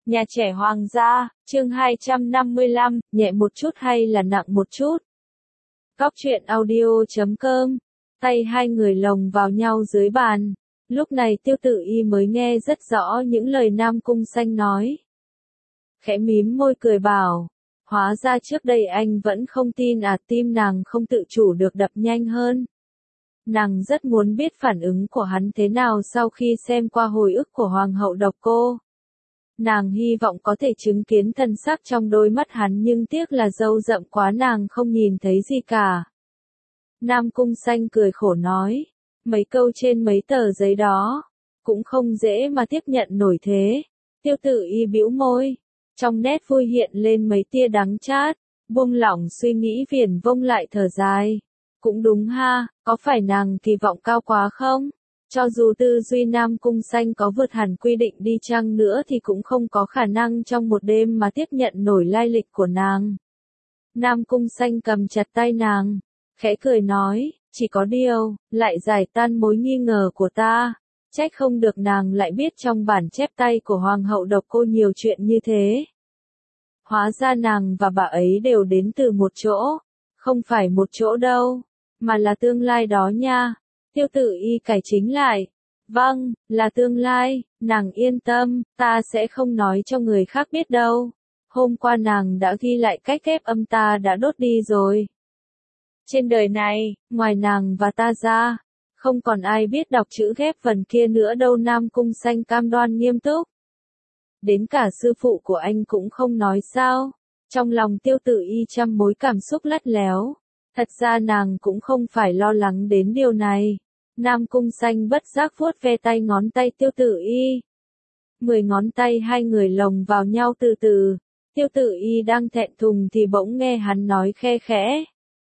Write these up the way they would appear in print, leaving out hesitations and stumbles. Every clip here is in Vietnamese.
Nhà trẻ hoàng gia, chương 255, nhẹ một chút hay là nặng một chút? Góc truyện audio.com. Tay hai người lồng vào nhau dưới bàn. Lúc này Tiêu Tự Y mới nghe rất rõ những lời Nam Cung Xanh nói. Khẽ mím môi cười bảo, hóa ra trước đây anh vẫn không tin à, tim nàng không tự chủ được đập nhanh hơn. Nàng rất muốn biết phản ứng của hắn thế nào sau khi xem qua hồi ức của Hoàng hậu Độc Cô. Nàng hy vọng có thể chứng kiến thần sắc trong đôi mắt hắn, nhưng tiếc là râu rậm quá nàng không nhìn thấy gì cả. Nam Cung Xanh cười khổ nói, mấy câu trên mấy tờ giấy đó, cũng không dễ mà tiếp nhận nổi thế. Tiêu Tự Y bĩu môi, trong nét vui hiện lên mấy tia đắng chát, buông lỏng suy nghĩ viển vông lại thở dài. Cũng đúng ha, có phải nàng kỳ vọng cao quá không? Cho dù tư duy Nam Cung Xanh có vượt hẳn quy định đi chăng nữa thì cũng không có khả năng trong một đêm mà tiếp nhận nổi lai lịch của nàng. Nam Cung Xanh cầm chặt tay nàng, khẽ cười nói, chỉ có điều, lại giải tan mối nghi ngờ của ta. Trách không được nàng lại biết trong bản chép tay của Hoàng hậu Độc Cô nhiều chuyện như thế. Hóa ra nàng và bà ấy đều đến từ một chỗ, không phải một chỗ đâu, mà là tương lai đó nha. Tiêu Tự Y cải chính lại. Vâng, là tương lai, nàng yên tâm, ta sẽ không nói cho người khác biết đâu. Hôm qua nàng đã ghi lại cách ghép âm ta đã đốt đi rồi. Trên đời này, ngoài nàng và ta ra, không còn ai biết đọc chữ ghép vần kia nữa đâu. Nam Cung Xanh cam đoan nghiêm túc. Đến cả sư phụ của anh cũng không nói sao. Trong lòng Tiêu Tự Y trăm mối cảm xúc lắt léo. Thật ra nàng cũng không phải lo lắng đến điều này. Nam Cung Xanh bất giác vuốt ve tay ngón tay Tiêu Tự Y. 10 ngón tay hai người lồng vào nhau từ từ. Tiêu Tự Y đang thẹn thùng thì bỗng nghe hắn nói khe khẽ.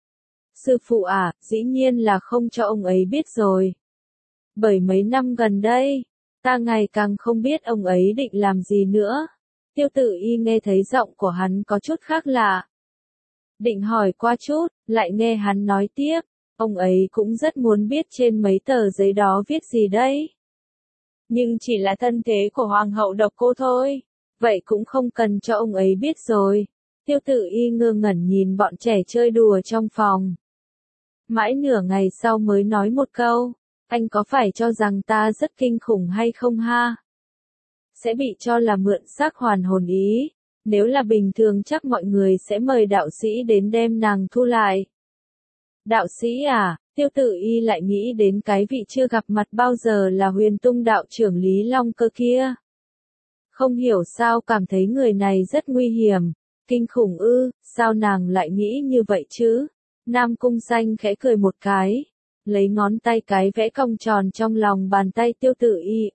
Sư phụ à, dĩ nhiên là không cho ông ấy biết rồi. Bởi mấy năm gần đây, ta ngày càng không biết ông ấy định làm gì nữa. Tiêu Tự Y nghe thấy giọng của hắn có chút khác lạ. Định hỏi qua chút, lại nghe hắn nói tiếp, ông ấy cũng rất muốn biết trên mấy tờ giấy đó viết gì đấy. Nhưng chỉ là thân thế của Hoàng hậu Độc Cô thôi, vậy cũng không cần cho ông ấy biết rồi. Tiêu Tự Y ngơ ngẩn nhìn bọn trẻ chơi đùa trong phòng. Mãi nửa ngày sau mới nói một câu, anh có phải cho rằng ta rất kinh khủng hay không ha? Sẽ bị cho là mượn xác hoàn hồn ý. Nếu là bình thường chắc mọi người sẽ mời đạo sĩ đến đem nàng thu lại. Đạo sĩ à, Tiêu Tự Y lại nghĩ đến cái vị chưa gặp mặt bao giờ là Huyền Tung đạo trưởng Lý Long Cơ kia. Không hiểu sao cảm thấy người này rất nguy hiểm, kinh khủng ư, sao nàng lại nghĩ như vậy chứ? Nam Cung Xanh khẽ cười một cái, lấy ngón tay cái vẽ cong tròn trong lòng bàn tay Tiêu Tự Y,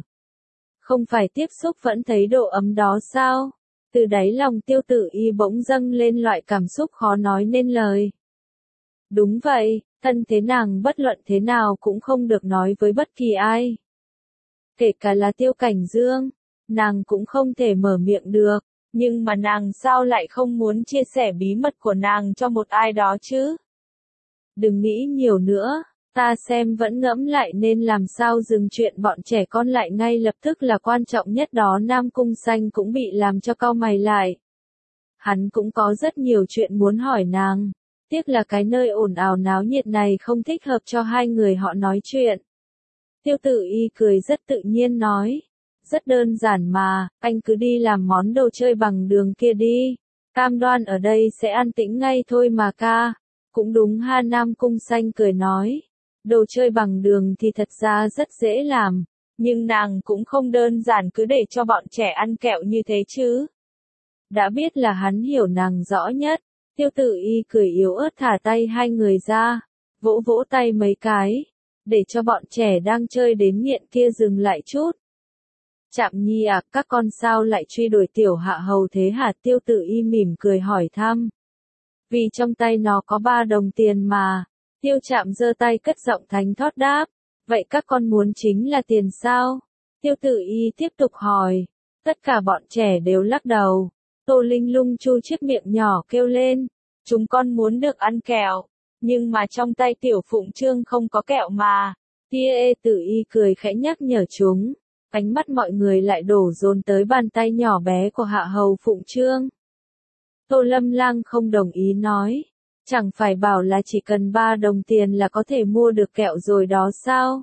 không phải tiếp xúc vẫn thấy độ ấm đó sao? Từ đáy lòng Tiêu Tự Y bỗng dâng lên loại cảm xúc khó nói nên lời. Đúng vậy, thân thế nàng bất luận thế nào cũng không được nói với bất kỳ ai. Kể cả là Tiêu Cảnh Dương, nàng cũng không thể mở miệng được, nhưng mà nàng sao lại không muốn chia sẻ bí mật của nàng cho một ai đó chứ? Đừng nghĩ nhiều nữa, ta xem vẫn ngẫm lại nên làm sao dừng chuyện bọn trẻ con lại ngay lập tức là quan trọng nhất đó. Nam Cung Xanh cũng bị làm cho cau mày lại. Hắn cũng có rất nhiều chuyện muốn hỏi nàng, tiếc là cái nơi ồn ào náo nhiệt này không thích hợp cho hai người họ nói chuyện. Tiêu Tự Y cười rất tự nhiên nói, rất đơn giản mà, anh cứ đi làm món đồ chơi bằng đường kia đi, cam đoan ở đây sẽ an tĩnh ngay thôi mà ca. Cũng đúng ha. Nam Cung Xanh cười nói, đồ chơi bằng đường thì thật ra rất dễ làm, nhưng nàng cũng không đơn giản cứ để cho bọn trẻ ăn kẹo như thế chứ. Đã biết là hắn hiểu nàng rõ nhất, Tiêu Tự Y cười yếu ớt thả tay hai người ra, vỗ vỗ tay mấy cái, để cho bọn trẻ đang chơi đến nghiện kia dừng lại chút. Trạm Nhi à, các con sao lại truy đuổi tiểu hạ hầu thế hả? Tiêu Tự Y mỉm cười hỏi thăm. Vì trong tay nó có 3 đồng tiền mà. Tiêu Trạm giơ tay cất giọng thánh thót đáp. Vậy các con muốn chính là tiền sao? Tiêu Tự Y tiếp tục hỏi. Tất cả bọn trẻ đều lắc đầu. Tô Linh Lung chu chiếc miệng nhỏ kêu lên. Chúng con muốn được ăn kẹo. Nhưng mà trong tay Tiểu Phụng Trương không có kẹo mà. Tiêu Tự Y cười khẽ nhắc nhở chúng. Ánh mắt mọi người lại đổ dồn tới bàn tay nhỏ bé của Hạ Hầu Phụng Trương. Tô Lâm Lang không đồng ý nói. Chẳng phải bảo là chỉ cần 3 đồng tiền là có thể mua được kẹo rồi đó sao?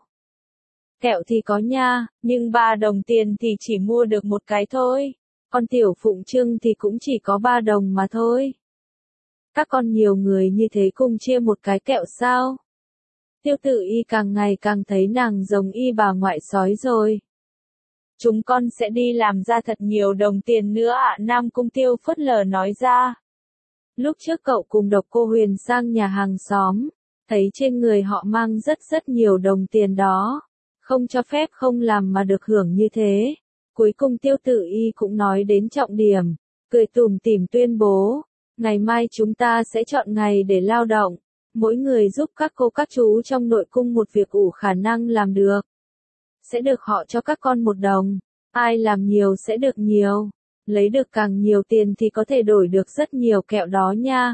Kẹo thì có nha, nhưng 3 đồng tiền thì chỉ mua được một cái thôi. Con tiểu Phụng Trương thì cũng chỉ có 3 đồng mà thôi. Các con nhiều người như thế cùng chia một cái kẹo sao? Tiêu Tự Y càng ngày càng thấy nàng giống y bà ngoại sói rồi. Chúng con sẽ đi làm ra thật nhiều đồng tiền nữa ạ. Nam Cung Tiêu phớt lờ nói ra. Lúc trước cậu cùng Độc Cô Huyền sang nhà hàng xóm, thấy trên người họ mang rất nhiều đồng tiền đó. Không cho phép không làm mà được hưởng như thế. Cuối cùng Tiêu Tự Y cũng nói đến trọng điểm, cười tủm tỉm tuyên bố, ngày mai chúng ta sẽ chọn ngày để lao động, mỗi người giúp các cô các chú trong nội cung một việc ủ khả năng làm được. Sẽ được họ cho các con 1 đồng, ai làm nhiều sẽ được nhiều, lấy được càng nhiều tiền thì có thể đổi được rất nhiều kẹo đó nha.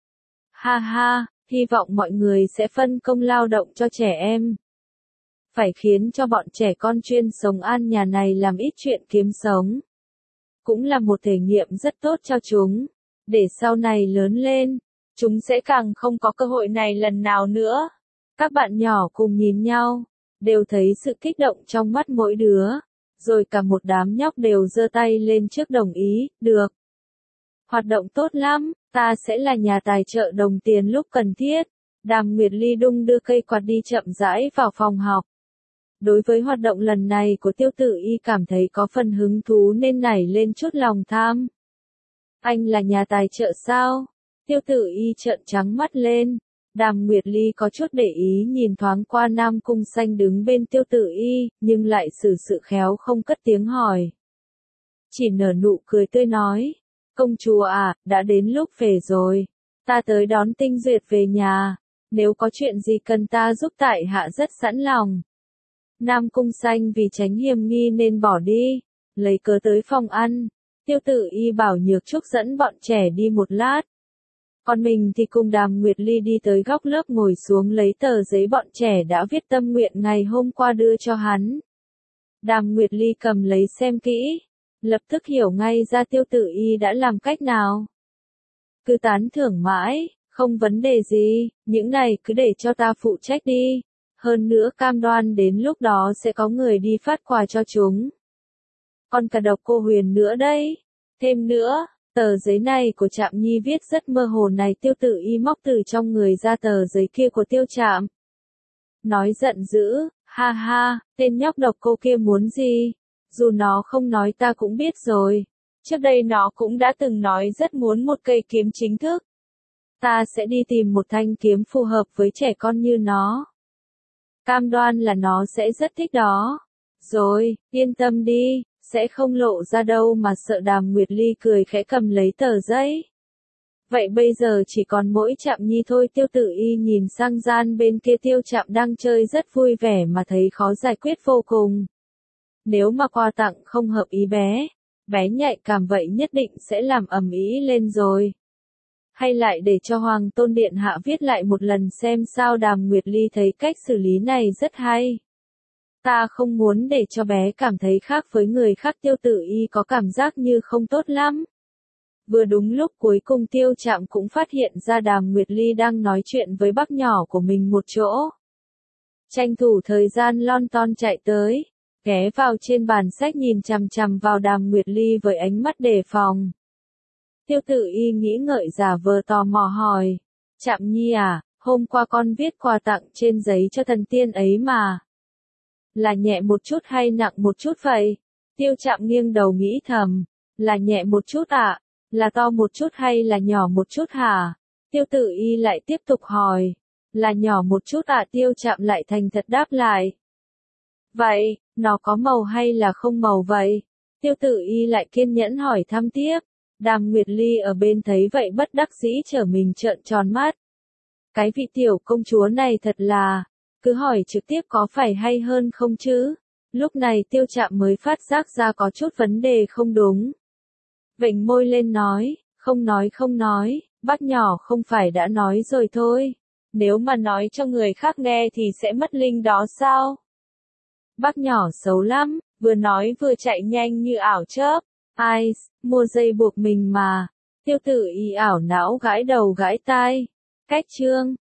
Ha ha, hy vọng mọi người sẽ phân công lao động cho trẻ em. Phải khiến cho bọn trẻ con chuyên sống an nhà này làm ít chuyện kiếm sống. Cũng là một thể nghiệm rất tốt cho chúng, để sau này lớn lên, chúng sẽ càng không có cơ hội này lần nào nữa. Các bạn nhỏ cùng nhìn nhau, đều thấy sự kích động trong mắt mỗi đứa, rồi cả một đám nhóc đều giơ tay lên trước đồng ý, được. Hoạt động tốt lắm, ta sẽ là nhà tài trợ đồng tiền lúc cần thiết. Đàm Nguyệt Ly đung đưa cây quạt đi chậm rãi vào phòng học. Đối với hoạt động lần này của Tiêu Tự Y cảm thấy có phần hứng thú nên nảy lên chút lòng tham. Anh là nhà tài trợ sao? Tiêu Tự Y trợn trắng mắt lên. Đàm Nguyệt Ly có chút để ý nhìn thoáng qua Nam Cung Xanh đứng bên Tiêu Tự Y, nhưng lại xử sự khéo không cất tiếng hỏi. Chỉ nở nụ cười tươi nói, công chúa à, đã đến lúc về rồi. Ta tới đón Tinh Duyệt về nhà, nếu có chuyện gì cần ta giúp tại hạ rất sẵn lòng. Nam Cung Xanh vì tránh hiềm nghi nên bỏ đi, lấy cớ tới phòng ăn. Tiêu Tự Y bảo Nhược Trúc dẫn bọn trẻ đi một lát. Còn mình thì cùng Đàm Nguyệt Ly đi tới góc lớp ngồi xuống lấy tờ giấy bọn trẻ đã viết tâm nguyện ngày hôm qua đưa cho hắn. Đàm Nguyệt Ly cầm lấy xem kỹ, lập tức hiểu ngay ra Tiêu Tự Y đã làm cách nào. Cứ tán thưởng mãi, không vấn đề gì, những này cứ để cho ta phụ trách đi. Hơn nữa cam đoan đến lúc đó sẽ có người đi phát quà cho chúng. Còn cả Độc Cô Huyền nữa đấy. Thêm nữa, tờ giấy này của Trạm Nhi viết rất mơ hồ này. Tiêu Tự Y móc từ trong người ra tờ giấy kia của Tiêu Trạm. Nói giận dữ, ha ha, tên nhóc Độc Cô kia muốn gì? Dù nó không nói ta cũng biết rồi. Trước đây nó cũng đã từng nói rất muốn một cây kiếm chính thức. Ta sẽ đi tìm một thanh kiếm phù hợp với trẻ con như nó. Cam đoan là nó sẽ rất thích đó. Rồi, yên tâm đi, sẽ không lộ ra đâu mà sợ. Đàm Nguyệt Ly cười khẽ cầm lấy tờ giấy. Vậy bây giờ chỉ còn mỗi Trạm Nhi thôi. Tiêu Tự Y nhìn sang gian bên kia. Tiêu Trạm đang chơi rất vui vẻ mà thấy khó giải quyết vô cùng. Nếu mà quà tặng không hợp ý bé nhạy cảm vậy nhất định sẽ làm ầm ĩ lên rồi. Hay lại để cho Hoàng Tôn Điện Hạ viết lại một lần xem sao. Đàm Nguyệt Ly thấy cách xử lý này rất hay. Ta không muốn để cho bé cảm thấy khác với người khác. Tiêu Tự Y có cảm giác như không tốt lắm. Vừa đúng lúc cuối cùng Tiêu Trạm cũng phát hiện ra Đàm Nguyệt Ly đang nói chuyện với bác nhỏ của mình một chỗ. Tranh thủ thời gian lon ton chạy tới, ghé vào trên bàn sách nhìn chằm chằm vào Đàm Nguyệt Ly với ánh mắt đề phòng. Tiêu Tự Y nghĩ ngợi giả vờ tò mò hỏi, Trạm Nhi à, hôm qua con viết quà tặng trên giấy cho thần tiên ấy mà. Là nhẹ một chút hay nặng một chút vậy? Tiêu Trạm nghiêng đầu nghĩ thầm, là nhẹ một chút ạ, là to một chút hay là nhỏ một chút hả? Tiêu Tự Y lại tiếp tục hỏi, là nhỏ một chút ạ. Tiêu Trạm lại thành thật đáp lại. Vậy, nó có màu hay là không màu vậy? Tiêu Tự Y lại kiên nhẫn hỏi thăm tiếp. Đàm Nguyệt Ly ở bên thấy vậy bất đắc dĩ trở mình trợn tròn mắt. Cái vị tiểu công chúa này thật là, cứ hỏi trực tiếp có phải hay hơn không chứ? Lúc này Tiêu Trạm mới phát giác ra có chút vấn đề không đúng. Vểnh môi lên nói, không nói, bác nhỏ không phải đã nói rồi thôi. Nếu mà nói cho người khác nghe thì sẽ mất linh đó sao? Bác nhỏ xấu lắm, vừa nói vừa chạy nhanh như ảo chớp. Ai, mua dây buộc mình mà. Tiêu Tử Y ảo não gãi đầu gãi tai. Cách chương